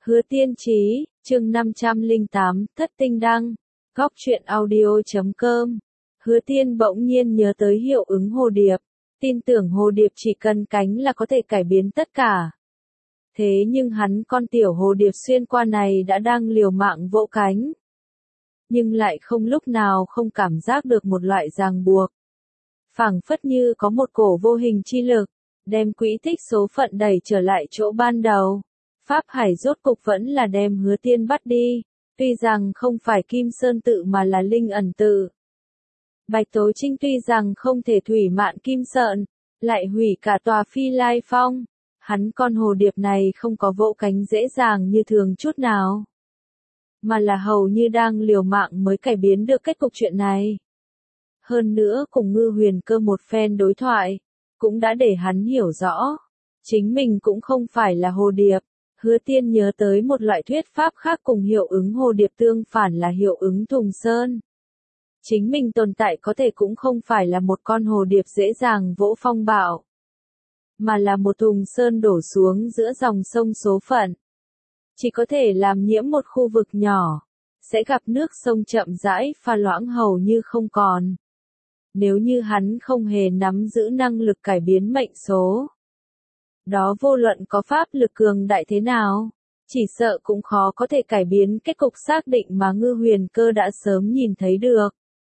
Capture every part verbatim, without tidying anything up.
Hứa Tiên Chí, chương năm trăm lẻ tám, Thất Tinh Đăng, Góc truyện audio.com. Hứa Tiên bỗng nhiên nhớ tới hiệu ứng hồ điệp, tin tưởng hồ điệp chỉ cần cánh là có thể cải biến tất cả. Thế nhưng hắn con tiểu hồ điệp xuyên qua này đã đang liều mạng vỗ cánh. Nhưng lại không lúc nào không cảm giác được một loại ràng buộc. Phảng phất như có một cổ vô hình chi lực, đem quỹ tích số phận đẩy trở lại chỗ ban đầu. Pháp Hải rốt cục vẫn là đem Hứa Tiên bắt đi, tuy rằng không phải Kim Sơn tự mà là Linh Ẩn tự. Bạch Tố Trinh tuy rằng không thể thủy mạn Kim Sơn, lại hủy cả tòa Phi Lai Phong, hắn con hồ điệp này không có vỗ cánh dễ dàng như thường chút nào, mà là hầu như đang liều mạng mới cải biến được kết cục chuyện này. Hơn nữa cùng Ngư Huyền Cơ một phen đối thoại, cũng đã để hắn hiểu rõ, chính mình cũng không phải là hồ điệp. Hứa Tiên nhớ tới một loại thuyết pháp khác cùng hiệu ứng hồ điệp tương phản là hiệu ứng thùng sơn. Chính mình tồn tại có thể cũng không phải là một con hồ điệp dễ dàng vỗ phong bạo, mà là một thùng sơn đổ xuống giữa dòng sông số phận. Chỉ có thể làm nhiễm một khu vực nhỏ, sẽ gặp nước sông chậm rãi pha loãng hầu như không còn. Nếu như hắn không hề nắm giữ năng lực cải biến mệnh số, đó vô luận có pháp lực cường đại thế nào, chỉ sợ cũng khó có thể cải biến kết cục xác định mà Ngư Huyền Cơ đã sớm nhìn thấy được.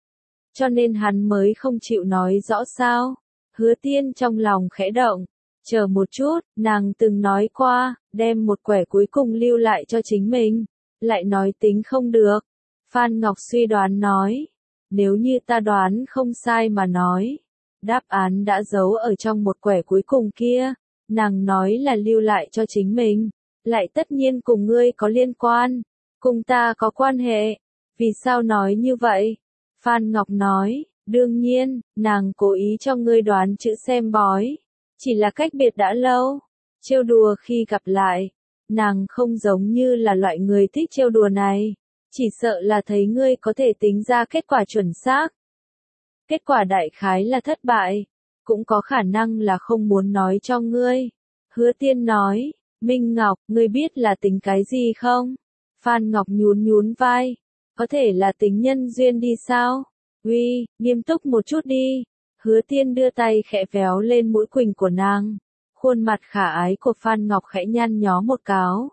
Cho nên hắn mới không chịu nói rõ sao. Hứa Tiên trong lòng khẽ động, chờ một chút, nàng từng nói qua, đem một quẻ cuối cùng lưu lại cho chính mình, lại nói tính không được. Phan Ngọc suy đoán nói, nếu như ta đoán không sai mà nói, đáp án đã giấu ở trong một quẻ cuối cùng kia. Nàng nói là lưu lại cho chính mình, lại tất nhiên cùng ngươi có liên quan, cùng ta có quan hệ. Vì sao nói như vậy? Phan Ngọc nói, đương nhiên, nàng cố ý cho ngươi đoán chữ xem bói, chỉ là cách biệt đã lâu, trêu đùa khi gặp lại. Nàng không giống như là loại người thích trêu đùa này, chỉ sợ là thấy ngươi có thể tính ra kết quả chuẩn xác. Kết quả đại khái là thất bại. Cũng có khả năng là không muốn nói cho ngươi. Hứa Tiên nói, Minh Ngọc, ngươi biết là tính cái gì không? Phan Ngọc nhún nhún vai, có thể là tính nhân duyên đi sao? Uy, nghiêm túc một chút đi. Hứa Tiên đưa tay khẽ véo lên mũi quỳnh của nàng. Khuôn mặt khả ái của Phan Ngọc khẽ nhăn nhó một cáo.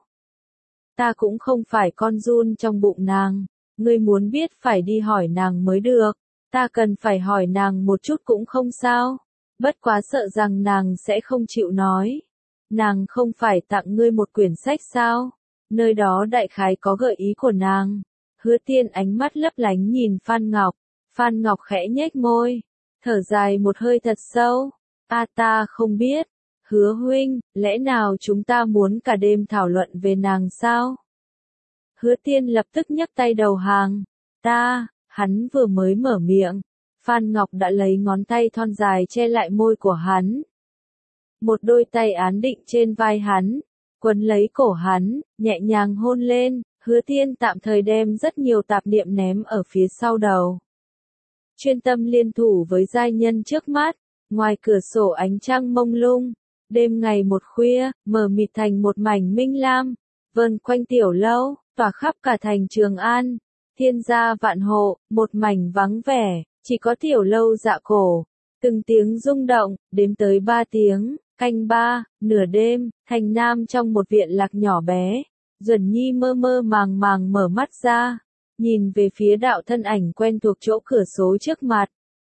Ta cũng không phải con giun trong bụng nàng, ngươi muốn biết phải đi hỏi nàng mới được. Ta cần phải hỏi nàng một chút cũng không sao. Bất quá sợ rằng nàng sẽ không chịu nói. Nàng không phải tặng ngươi một quyển sách sao? Nơi đó đại khái có gợi ý của nàng. Hứa Tiên ánh mắt lấp lánh nhìn Phan Ngọc. Phan Ngọc khẽ nhếch môi, thở dài một hơi thật sâu. A ta không biết. Hứa huynh, lẽ nào chúng ta muốn cả đêm thảo luận về nàng sao? Hứa Tiên lập tức nhấc tay đầu hàng. Ta, hắn vừa mới mở miệng. Phan Ngọc đã lấy ngón tay thon dài che lại môi của hắn. Một đôi tay án định trên vai hắn, quấn lấy cổ hắn, nhẹ nhàng hôn lên. Hứa Tiên tạm thời đem rất nhiều tạp niệm ném ở phía sau đầu. Chuyên tâm liên thủ với giai nhân trước mắt, ngoài cửa sổ ánh trăng mông lung. Đêm ngày một khuya, mờ mịt thành một mảnh minh lam, vờn quanh tiểu lâu, tỏa khắp cả thành Trường An. Thiên gia vạn hộ, một mảnh vắng vẻ. Chỉ có tiểu lâu dạ cổ, từng tiếng rung động, đếm tới ba tiếng, canh ba, nửa đêm, thành nam trong một viện lạc nhỏ bé. Duẩn Nhi mơ mơ màng màng mở mắt ra, nhìn về phía đạo thân ảnh quen thuộc chỗ cửa sổ trước mặt.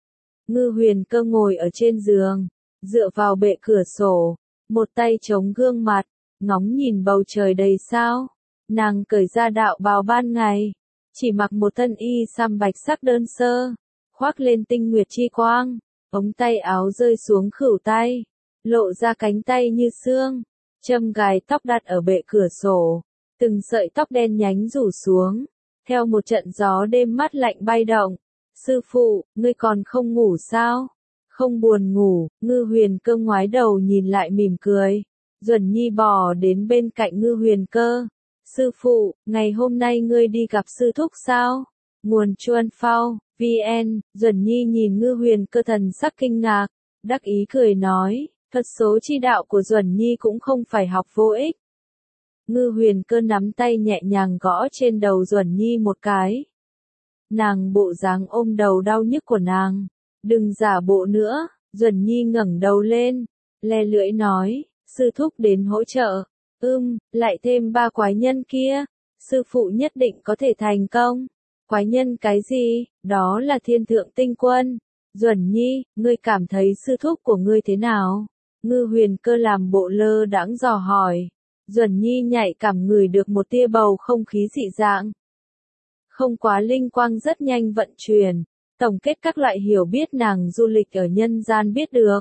Ngư Huyền Cơ ngồi ở trên giường, dựa vào bệ cửa sổ, một tay chống gương mặt, ngóng nhìn bầu trời đầy sao. Nàng cởi ra đạo bào ban ngày, chỉ mặc một thân y sam bạch sắc đơn sơ. Khoác lên tinh nguyệt chi quang, ống tay áo rơi xuống khuỷu tay, lộ ra cánh tay như xương, châm gài tóc đặt ở bệ cửa sổ, từng sợi tóc đen nhánh rủ xuống, theo một trận gió đêm mát lạnh bay động. Sư phụ, ngươi còn không ngủ sao? Không buồn ngủ. Ngư Huyền Cơ ngoái đầu nhìn lại mỉm cười. Duẩn Nhi bò đến bên cạnh Ngư Huyền Cơ. Sư phụ, ngày hôm nay ngươi đi gặp sư thúc sao? Nguồn Chuan Phao, vê en. Duẩn Nhi nhìn Ngư Huyền Cơ thần sắc kinh ngạc, đắc ý cười nói, thuật số chi đạo của Duẩn Nhi cũng không phải học vô ích. Ngư Huyền Cơ nắm tay nhẹ nhàng gõ trên đầu Duẩn Nhi một cái. Nàng bộ dáng ôm đầu đau nhức của nàng. Đừng giả bộ nữa. Duẩn Nhi ngẩng đầu lên, le lưỡi nói, sư thúc đến hỗ trợ. Ưm, lại thêm ba quái nhân kia. Sư phụ nhất định có thể thành công. Quái nhân cái gì? Đó là Thiên Thượng Tinh Quân. Duẩn Nhi, ngươi cảm thấy sư thúc của ngươi thế nào? Ngư Huyền Cơ làm bộ lơ đãng dò hỏi. Duẩn Nhi nhạy cảm ngửi được một tia bầu không khí dị dạng. Không quá linh quang rất nhanh vận chuyển, tổng kết các loại hiểu biết nàng du lịch ở nhân gian biết được.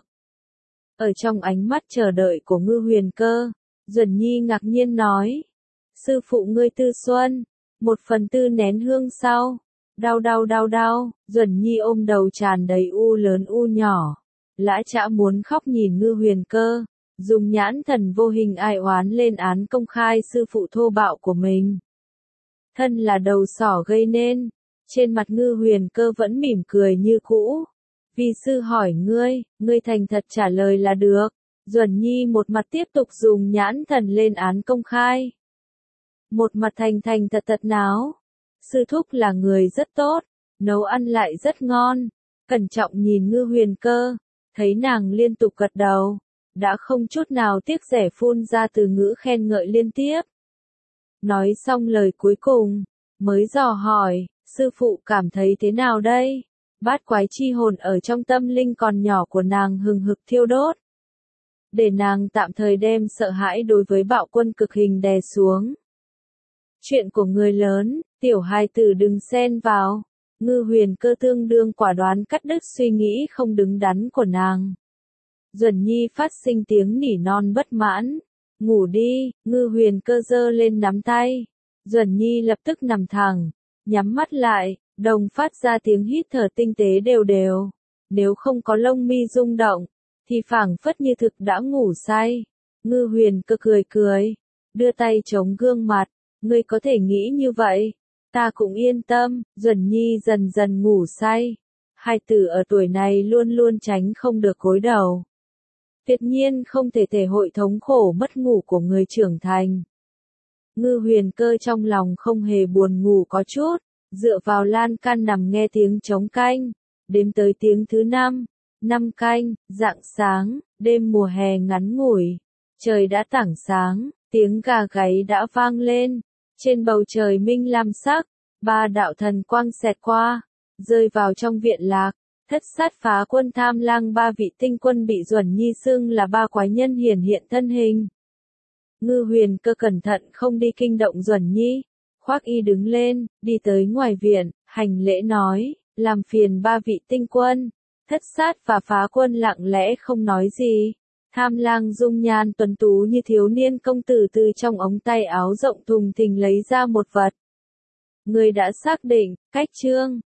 Ở trong ánh mắt chờ đợi của Ngư Huyền Cơ, Duẩn Nhi ngạc nhiên nói. Sư phụ ngươi Tư Xuân, một phần tư nén hương sau. Đau đau đau đau, Duẩn Nhi ôm đầu tràn đầy u lớn u nhỏ. Lã Trã muốn khóc nhìn Ngư Huyền Cơ, dùng nhãn thần vô hình ai oán lên án công khai sư phụ thô bạo của mình. Thân là đầu sỏ gây nên, trên mặt Ngư Huyền Cơ vẫn mỉm cười như cũ. Vì sư hỏi ngươi, ngươi thành thật trả lời là được. Duẩn Nhi một mặt tiếp tục dùng nhãn thần lên án công khai. Một mặt thành thành thật thật náo. Sư thúc là người rất tốt, nấu ăn lại rất ngon. Cẩn trọng nhìn Ngư Huyền Cơ, thấy nàng liên tục gật đầu, đã không chút nào tiếc rẻ phun ra từ ngữ khen ngợi liên tiếp. Nói xong lời cuối cùng, mới dò hỏi, sư phụ cảm thấy thế nào đây? Bát quái chi hồn ở trong tâm linh còn nhỏ của nàng hừng hực thiêu đốt. Để nàng tạm thời đem sợ hãi đối với bạo quân cực hình đè xuống. Chuyện của người lớn, tiểu hài tử đừng xen vào. Ngư Huyền Cơ tương đương quả đoán cắt đứt suy nghĩ không đứng đắn của nàng. Duẩn Nhi phát sinh tiếng nỉ non bất mãn. Ngủ đi, Ngư Huyền Cơ giơ lên nắm tay. Duẩn Nhi lập tức nằm thẳng, nhắm mắt lại, đồng phát ra tiếng hít thở tinh tế đều đều. Nếu không có lông mi rung động, thì phảng phất như thực đã ngủ say. Ngư Huyền Cơ cười cười, đưa tay chống gương mặt. Ngươi có thể nghĩ như vậy, ta cũng yên tâm. Duẩn Nhi dần dần ngủ say. Hai tử ở tuổi này luôn luôn tránh không được gối đầu. Tuyệt nhiên không thể thể hội thống khổ mất ngủ của người trưởng thành. Ngư Huyền Cơ trong lòng không hề buồn ngủ có chút, dựa vào lan can nằm nghe tiếng trống canh, đếm tới tiếng thứ năm, năm canh, rạng sáng, đêm mùa hè ngắn ngủi, trời đã tảng sáng, tiếng gà gáy đã vang lên, trên bầu trời minh lam sắc, ba đạo thần quang xẹt qua, rơi vào trong viện lạc. Thất sát phá quân Tham Lang ba vị tinh quân bị Duẩn Nhi xưng là ba quái nhân hiển hiện thân hình. Ngư Huyền Cơ cẩn thận không đi kinh động Duẩn Nhi, khoác y đứng lên, đi tới ngoài viện, hành lễ nói, làm phiền ba vị tinh quân. Thất sát và phá quân lặng lẽ không nói gì. Tham Lang dung nhan tuấn tú như thiếu niên công tử từ trong ống tay áo rộng thùng thình lấy ra một vật. Người đã xác định, cách chương.